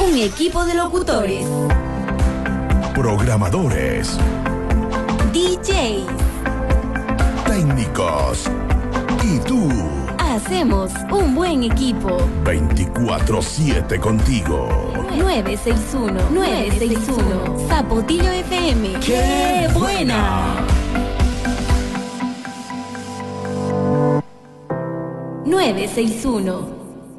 Un equipo de locutores, programadores, DJs, técnicos y tú. Hacemos un buen equipo. 24/7 contigo. 961 Zapotillo FM. ¡Qué buena! 961.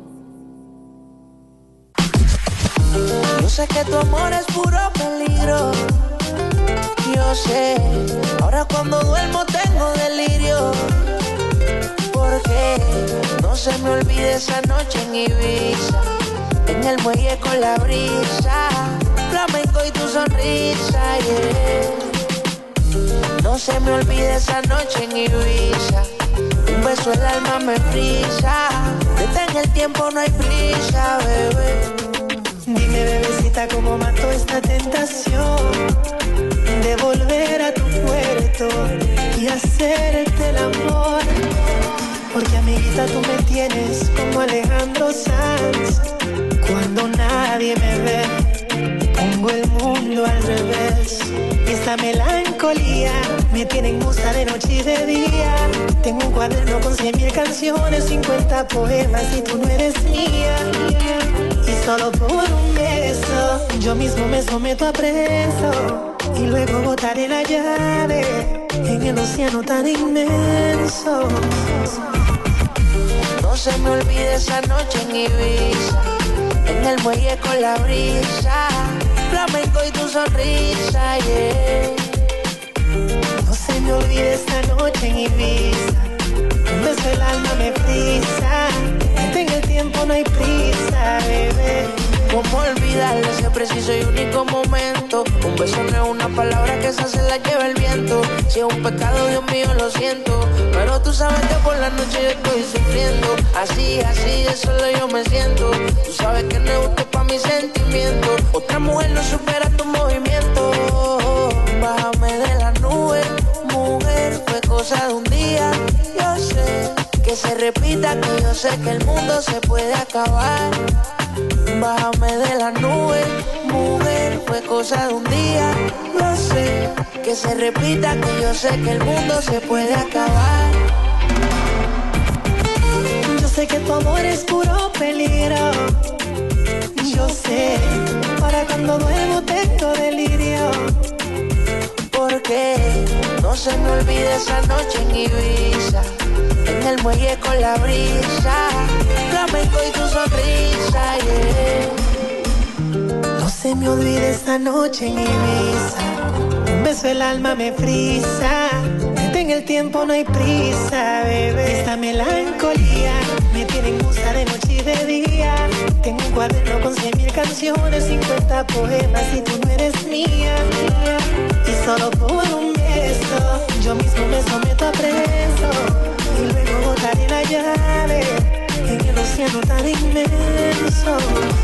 Yo sé que tu amor es puro peligro. Yo sé, ahora cuando duermo tengo delirio. Porque no se me olvide esa noche en Ibiza, en el muelle con la brisa, flamenco y tu sonrisa, yeah. No se me olvide esa noche en Ibiza, un beso el alma me frisa, detén el tiempo, no hay prisa, bebé. Dime, bebecita, cómo mato esta tentación de volver a tu puerto y hacerte el amor. Porque, amiguita, tú me tienes como Alejandro Sanz. Cuando nadie me ve, pongo el mundo al revés. Y esta melancolía me tiene en musa de noche y de día. Tengo un cuaderno con 100,000 canciones, 50 poemas y tú no eres mía. Y solo por un beso yo mismo me someto a preso y luego botaré la llave en el océano tan inmenso. No se me olvide esa noche en Ibiza, en el muelle con la brisa, flamenco y tu sonrisa, yeah. No se me olvide esa noche en Ibiza, un beso el alma me frisa, en el tiempo no hay prisa, bebé. ¿Cómo olvidarle ese preciso y único momento? Un beso no es una palabra que esa se la lleva el viento. Si es un pecado, Dios mío, lo siento, pero tú sabes que por la noche yo estoy sufriendo. Así, de solo yo me siento. Tú sabes que no es usted pa' mis sentimientos. Otra mujer no supera tu movimiento. Bájame de la nube, mujer, fue cosa de un día. Yo sé que se repita, que yo sé que el mundo se puede acabar. Bájame de la nube, mujer, fue cosa de un día. Yo sé que se repita, que yo sé que el mundo se puede acabar. Yo sé que tu amor es puro peligro. Yo sé, para cuando duermo tengo delirio. Porque no se me olvide esa noche en Ibiza, en el muelle con la brisa, flamenco y tu sonrisa, yeah. No se me olvide esa noche en Ibiza, un beso el alma me frisa, en el tiempo no hay prisa, bebé. Esta melancolía me tiene en musa de noche y de día. Tengo un cuaderno con 100,000 canciones, 50 poemas y tú no eres mía. Y solo por un beso yo mismo me someto a preso y luego botaré la llave en el océano tan inmenso.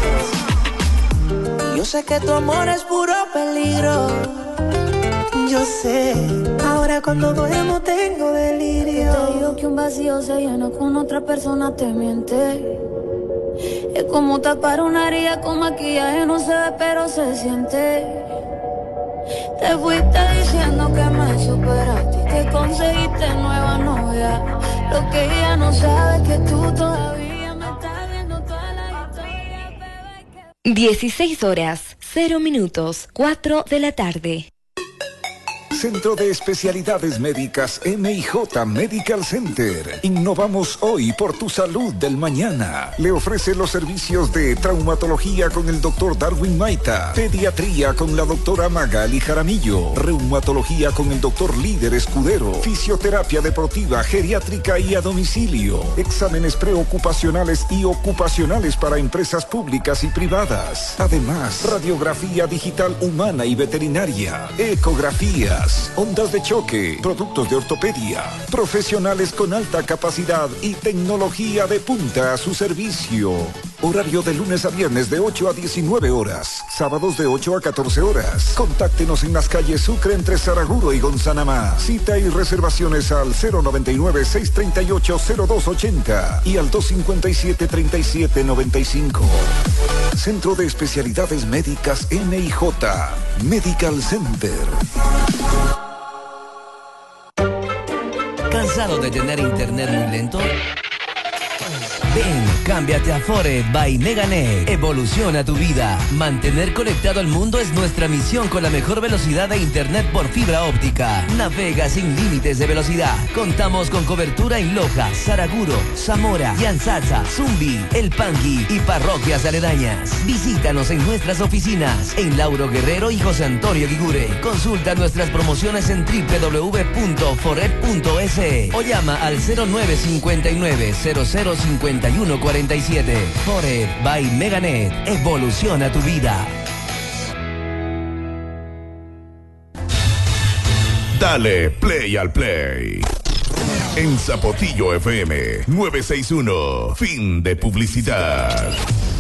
Yo sé que tu amor es puro peligro. Yo sé, ahora cuando duermo tengo delirio. Te digo que un vacío se llena con otra persona, te miente. Es como tapar una herida con maquillaje, no se ve pero se siente. Te fuiste diciendo que me superaste y que conseguiste nueva novia. Lo que ella no sabe es que tú todavía me estás viendo toda la historia, bebé. 16 horas, 0 minutos, 4 de la tarde. Centro de Especialidades Médicas MIJ Medical Center. Innovamos hoy por tu salud del mañana. Le ofrece los servicios de traumatología con el doctor Darwin Maita, pediatría con la doctora Magali Jaramillo, reumatología con el doctor Líder Escudero, fisioterapia deportiva, geriátrica y a domicilio, exámenes preocupacionales y ocupacionales para empresas públicas y privadas. Además, radiografía digital humana y veterinaria, ecografías, ondas de choque, productos de ortopedia, profesionales con alta capacidad y tecnología de punta a su servicio. Horario de lunes a viernes de 8 a 19 horas. Sábados de 8 a 14 horas. Contáctenos en las calles Sucre entre Saraguro y Gonzanamá. Cita y reservaciones al 099-638-0280 y al 257-3795. Centro de Especialidades Médicas MIJ. Medical Center. ¿Cansado de tener internet muy lento? Ven, cámbiate a Forever by Meganet. Evoluciona tu vida. Mantener conectado al mundo es nuestra misión con la mejor velocidad de internet por fibra óptica. Navega sin límites de velocidad. Contamos con cobertura en Loja, Saraguro, Zamora, Yanzatza, Zumbi, El Pangui y parroquias aledañas. Visítanos en nuestras oficinas en Lauro Guerrero y José Antonio Guigure. Consulta nuestras promociones en www.foret.es o llama al 0959 005147. Forever by Meganet. Evoluciona tu vida. Dale play al play. En Zapotillo FM 961. Fin de publicidad.